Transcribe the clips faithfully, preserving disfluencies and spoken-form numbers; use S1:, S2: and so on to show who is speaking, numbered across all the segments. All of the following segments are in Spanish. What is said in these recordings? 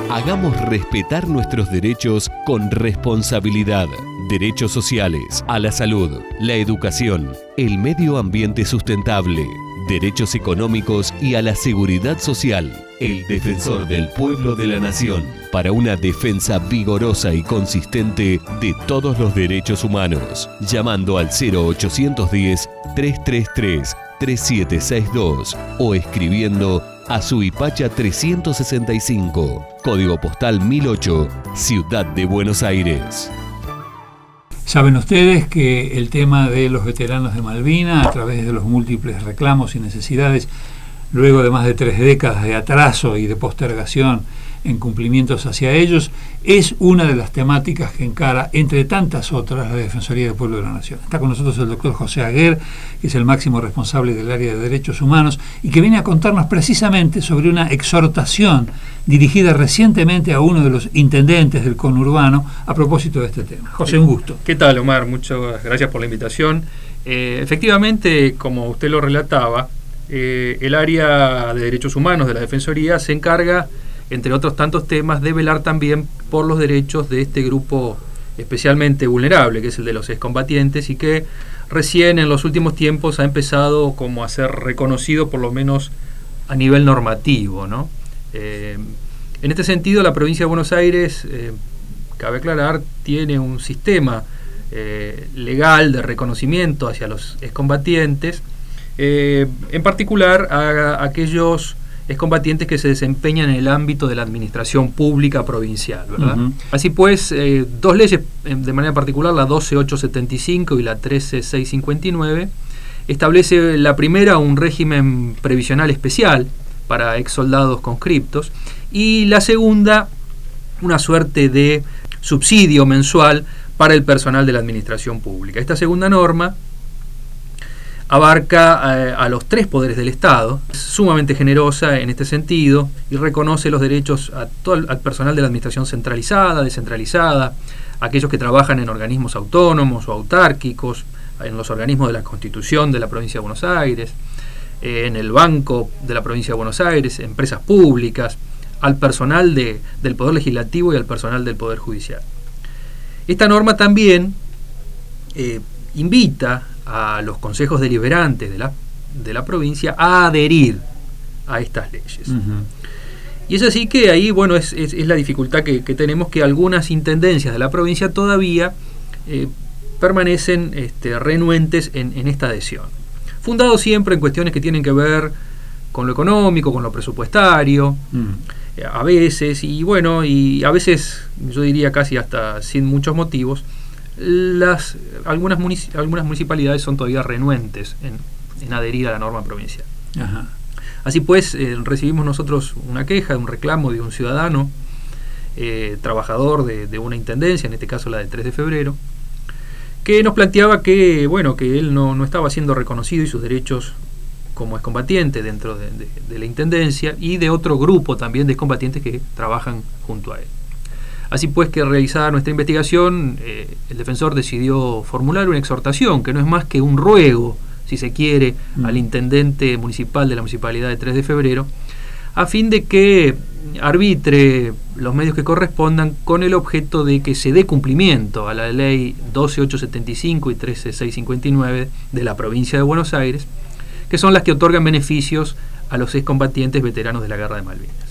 S1: Hagamos respetar nuestros derechos con responsabilidad. Derechos sociales, a la salud, la educación, el medio ambiente sustentable, derechos económicos y a la seguridad social. El defensor del pueblo de la nación, para una defensa vigorosa y consistente de todos los derechos humanos. Llamando al cero ochocientos diez, trescientos treinta y tres, treinta y siete sesenta y dos o escribiendo a Suipacha trescientos sesenta y cinco, código postal mil ocho, Ciudad de Buenos Aires.
S2: Saben ustedes que el tema de los veteranos de Malvinas, a través de los múltiples reclamos y necesidades, luego de más de tres décadas de atraso y de postergación en cumplimientos hacia ellos, es una de las temáticas que encara, entre tantas otras, la Defensoría del Pueblo de la Nación. Está con nosotros el doctor José Aguer, que es el máximo responsable del área de Derechos Humanos, y que viene a contarnos precisamente sobre una exhortación dirigida recientemente a uno de los intendentes del conurbano a propósito de este tema. José, un gusto.
S3: ¿Qué tal, Omar? Muchas gracias por la invitación. Eh, efectivamente, como usted lo relataba, eh, el área de Derechos Humanos de la Defensoría se encarga, entre otros tantos temas, de velar también por los derechos de este grupo especialmente vulnerable, que es el de los excombatientes, y que recién en los últimos tiempos ha empezado como a ser reconocido, por lo menos a nivel normativo, ¿no? Eh, en este sentido, la provincia de Buenos Aires, eh, cabe aclarar, tiene un sistema eh, legal de reconocimiento hacia los excombatientes, eh, en particular a, a aquellos excombatientes que se desempeñan en el ámbito de la administración pública provincial, ¿verdad? Uh-huh. Así pues, eh, dos leyes de manera particular, la doce mil ochocientos setenta y cinco y la trece mil seiscientos cincuenta y nueve, establece la primera un régimen previsional especial para exsoldados conscriptos, y la segunda una suerte de subsidio mensual para el personal de la administración pública. Esta segunda norma abarca eh, a los tres poderes del Estado, es sumamente generosa en este sentido y reconoce los derechos a todo el, al personal de la administración centralizada, descentralizada, aquellos que trabajan en organismos autónomos o autárquicos, en los organismos de la Constitución de la provincia de Buenos Aires, eh, en el Banco de la provincia de Buenos Aires, empresas públicas, al personal de, del Poder Legislativo y al personal del Poder Judicial. Esta norma también eh, invita a los consejos deliberantes de la, de la provincia a adherir a estas leyes. Uh-huh. Y es así que ahí, bueno, es, es, es la dificultad que, que tenemos, que algunas intendencias de la provincia todavía eh, permanecen este, renuentes en, en esta adhesión. Fundado siempre en cuestiones que tienen que ver con lo económico, con lo presupuestario, uh-huh. eh, a veces, y bueno, y a veces, yo diría casi hasta sin muchos motivos, Las, algunas, munici- algunas municipalidades son todavía renuentes en, en adherir a la norma provincial. Ajá. Así pues, eh, recibimos nosotros una queja, un reclamo de un ciudadano, eh, trabajador de, de una intendencia, en este caso la de tres de febrero, que nos planteaba que, bueno, que él no, no estaba siendo reconocido y sus derechos como excombatiente dentro de, de, de la intendencia, y de otro grupo también de excombatientes que trabajan junto a él. Así pues, que realizada nuestra investigación, eh, el defensor decidió formular una exhortación, que no es más que un ruego, si se quiere, mm. al intendente municipal de la municipalidad de tres de febrero, a fin de que arbitre los medios que correspondan con el objeto de que se dé cumplimiento a la ley doce mil ochocientos setenta y cinco y trece mil seiscientos cincuenta y nueve de la provincia de Buenos Aires, que son las que otorgan beneficios a los excombatientes veteranos de la Guerra de Malvinas.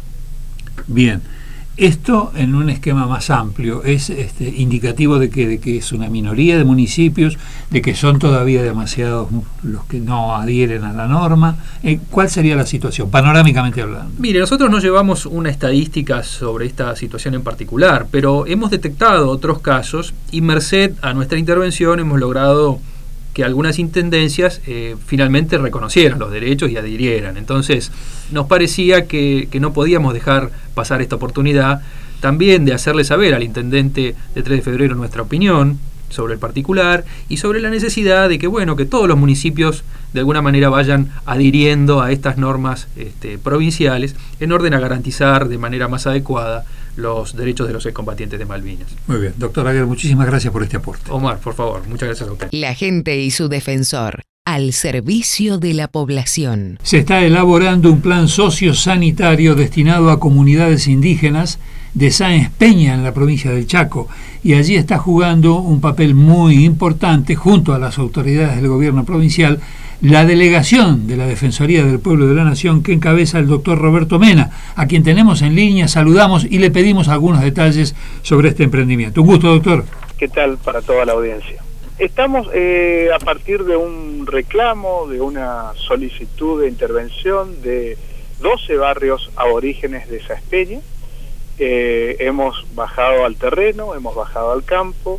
S2: Bien. Esto, en un esquema más amplio, es este, indicativo de que, de que es una minoría de municipios, de que son todavía demasiados los que no adhieren a la norma. Eh, ¿Cuál sería la situación, panorámicamente hablando?
S3: Mire, nosotros no llevamos una estadística sobre esta situación en particular, pero hemos detectado otros casos y, merced a nuestra intervención, hemos logrado que algunas intendencias eh, finalmente reconocieran los derechos y adhirieran. Entonces, nos parecía que, que no podíamos dejar pasar esta oportunidad también de hacerle saber al intendente de tres de febrero nuestra opinión sobre el particular y sobre la necesidad de que, bueno, que todos los municipios de alguna manera vayan adhiriendo a estas normas este, provinciales en orden a garantizar de manera más adecuada los derechos de los excombatientes de Malvinas.
S2: Muy bien, doctor Aguer, muchísimas gracias por este aporte.
S3: Omar, por favor, muchas gracias a usted.
S4: La gente y su defensor. al servicio de la población.
S2: Se está elaborando un plan sociosanitario destinado a comunidades indígenas de Sáenz Peña, en la provincia del Chaco, y allí está jugando un papel muy importante, junto a las autoridades del gobierno provincial, la delegación de la Defensoría del Pueblo de la Nación que encabeza el doctor Roberto Mena, a quien tenemos en línea, saludamos y le pedimos algunos detalles sobre este emprendimiento. Un gusto, doctor.
S5: ¿Qué tal para toda la audiencia? Estamos eh, a partir de un reclamo, de una solicitud de intervención de doce barrios aborígenes de Sáenz Peña. Eh, hemos bajado al terreno, hemos bajado al campo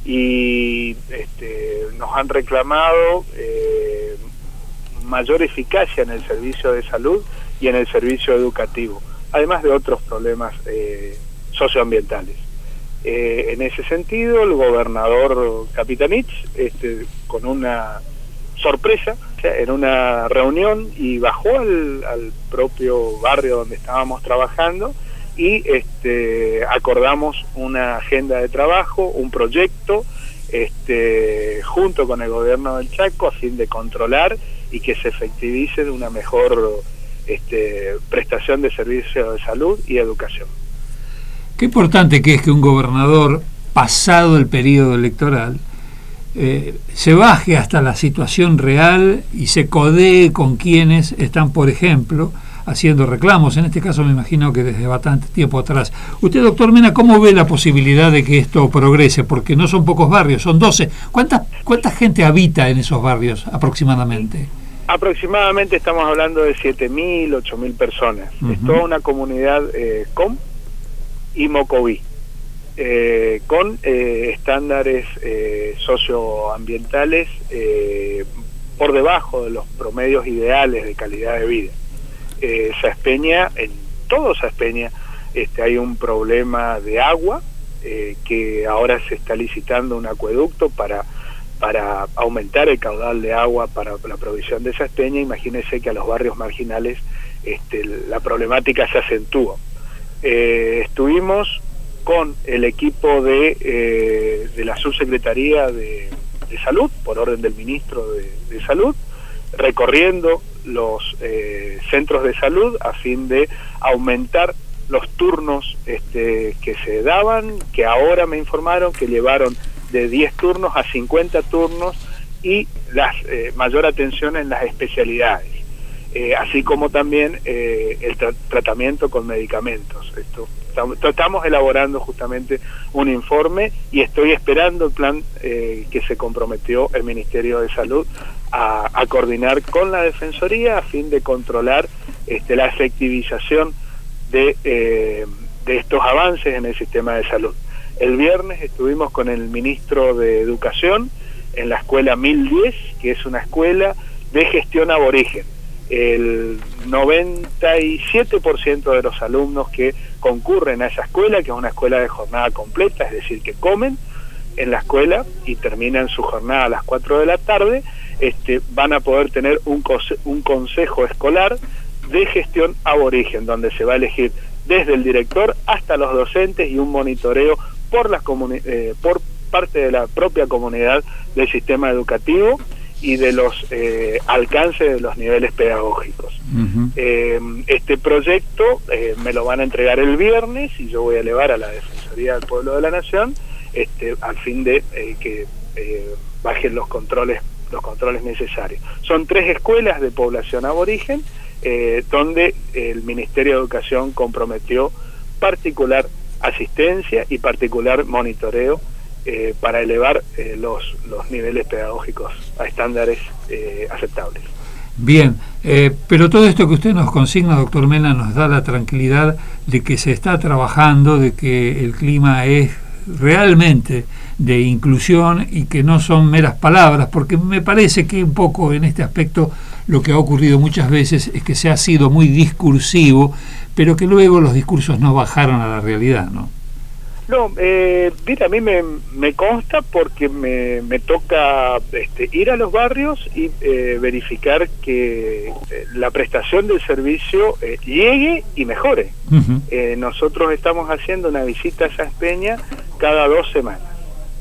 S5: y este, nos han reclamado eh, mayor eficacia en el servicio de salud y en el servicio educativo, además de otros problemas eh, socioambientales. Eh, en ese sentido, el gobernador Capitanich, este, con una sorpresa, en una reunión, y bajó al, al propio barrio donde estábamos trabajando y este, acordamos una agenda de trabajo, un proyecto, este, junto con el gobierno del Chaco, a fin de controlar y que se efectivice una mejor este, prestación de servicios de salud y educación.
S2: Qué importante que es que un gobernador, pasado el periodo electoral, eh, se baje hasta la situación real y se codee con quienes están, por ejemplo, haciendo reclamos, en este caso me imagino que desde bastante tiempo atrás. Usted, doctor Mena, ¿cómo ve la posibilidad de que esto progrese? Porque no son pocos barrios, son doce. ¿Cuánta, cuánta gente habita en esos barrios aproximadamente?
S5: Aproximadamente estamos hablando de siete mil, ocho mil personas. Uh-huh. Es toda una comunidad eh, com y Mocoví, eh, con eh, estándares eh, socioambientales eh, por debajo de los promedios ideales de calidad de vida. Eh, Sáenz Peña, en todo Sáenz Peña, este, hay un problema de agua, eh, que ahora se está licitando un acueducto para, para aumentar el caudal de agua para la provisión de Sáenz Peña. Imagínense que a los barrios marginales este, la problemática se acentúa. Eh, estuvimos con el equipo de, eh, de la Subsecretaría de, de Salud, por orden del Ministro de, de Salud, recorriendo los eh, centros de salud a fin de aumentar los turnos este, que se daban, que ahora me informaron que llevaron de diez turnos a cincuenta turnos y las eh, mayor atención en las especialidades. Eh, así como también eh, el tra tratamiento con medicamentos. Esto, estamos, estamos elaborando justamente un informe y estoy esperando el plan eh, que se comprometió el Ministerio de Salud a, a coordinar con la Defensoría a fin de controlar este, la efectivización de, eh, de estos avances en el sistema de salud. El viernes estuvimos con el Ministro de Educación en la escuela mil diez, que es una escuela de gestión aborigen. El noventa y siete por ciento de los alumnos que concurren a esa escuela, que es una escuela de jornada completa, es decir, que comen en la escuela y terminan su jornada a las cuatro de la tarde, este, van a poder tener un, un consejo escolar de gestión aborigen, donde se va a elegir desde el director hasta los docentes y un monitoreo por, las eh, por parte de la propia comunidad del sistema educativo y de los eh, alcances de los niveles pedagógicos. Uh-huh. Eh, este proyecto eh, me lo van a entregar el viernes y yo voy a elevar a la Defensoría del Pueblo de la Nación este, al fin de eh, que eh, bajen los controles, los controles necesarios. Son tres escuelas de población aborigen eh, donde el Ministerio de Educación comprometió particular asistencia y particular monitoreo Eh, para elevar eh, los, los niveles pedagógicos a estándares eh, aceptables.
S2: Bien, eh, pero todo esto que usted nos consigna, doctor Mena, nos da la tranquilidad de que se está trabajando, de que el clima es realmente de inclusión y que no son meras palabras, porque me parece que un poco en este aspecto lo que ha ocurrido muchas veces es que se ha sido muy discursivo, pero que luego los discursos no bajaron a la realidad, ¿no?
S5: No, eh, mira, a mí me, me consta porque me, me toca este, ir a los barrios y eh, verificar que eh, la prestación del servicio eh, llegue y mejore. Uh-huh. eh, nosotros estamos haciendo una visita a Sáenz Peña cada dos semanas.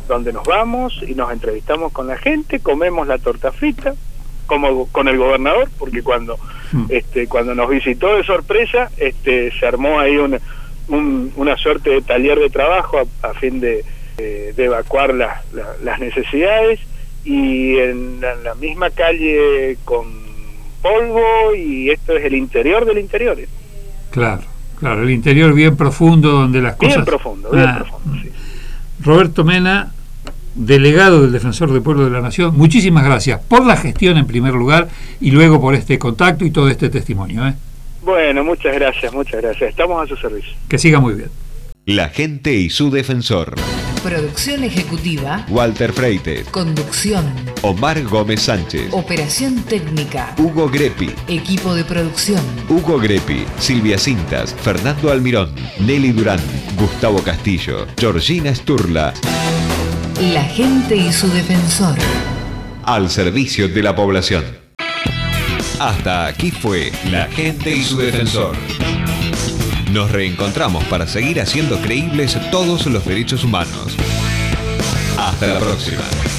S5: donde nos vamos y nos entrevistamos con la gente, comemos la torta frita, como con el gobernador, porque cuando mm. este cuando nos visitó de sorpresa, este se armó ahí una, un, una suerte de taller de trabajo a, a fin de, eh, de evacuar la, la, las necesidades, y en la, en la misma calle con polvo, y esto es el interior del interior. ¿eh?
S2: Claro, claro, el interior bien profundo, donde las cosas...
S5: Bien profundo, bien
S2: ah.
S5: profundo, sí.
S2: Roberto Mena, delegado del Defensor del Pueblo de la Nación, muchísimas gracias por la gestión en primer lugar y luego por este contacto y todo este testimonio. ¿eh?
S5: Bueno, muchas gracias, muchas gracias. Estamos a su servicio.
S2: Que siga muy bien.
S1: La gente y su defensor.
S4: Producción ejecutiva.
S1: Walter Freites.
S4: Conducción.
S1: Omar Gómez Sánchez.
S4: Operación técnica.
S1: Hugo Greppi.
S4: Equipo de producción.
S1: Hugo Greppi, Silvia Cintas, Fernando Almirón, Nelly Durán, Gustavo Castillo, Georgina Sturla.
S4: La gente y su defensor.
S1: Al servicio de la población. Hasta aquí fue La gente y su defensor. Nos reencontramos para seguir haciendo creíbles todos los derechos humanos. Hasta la próxima.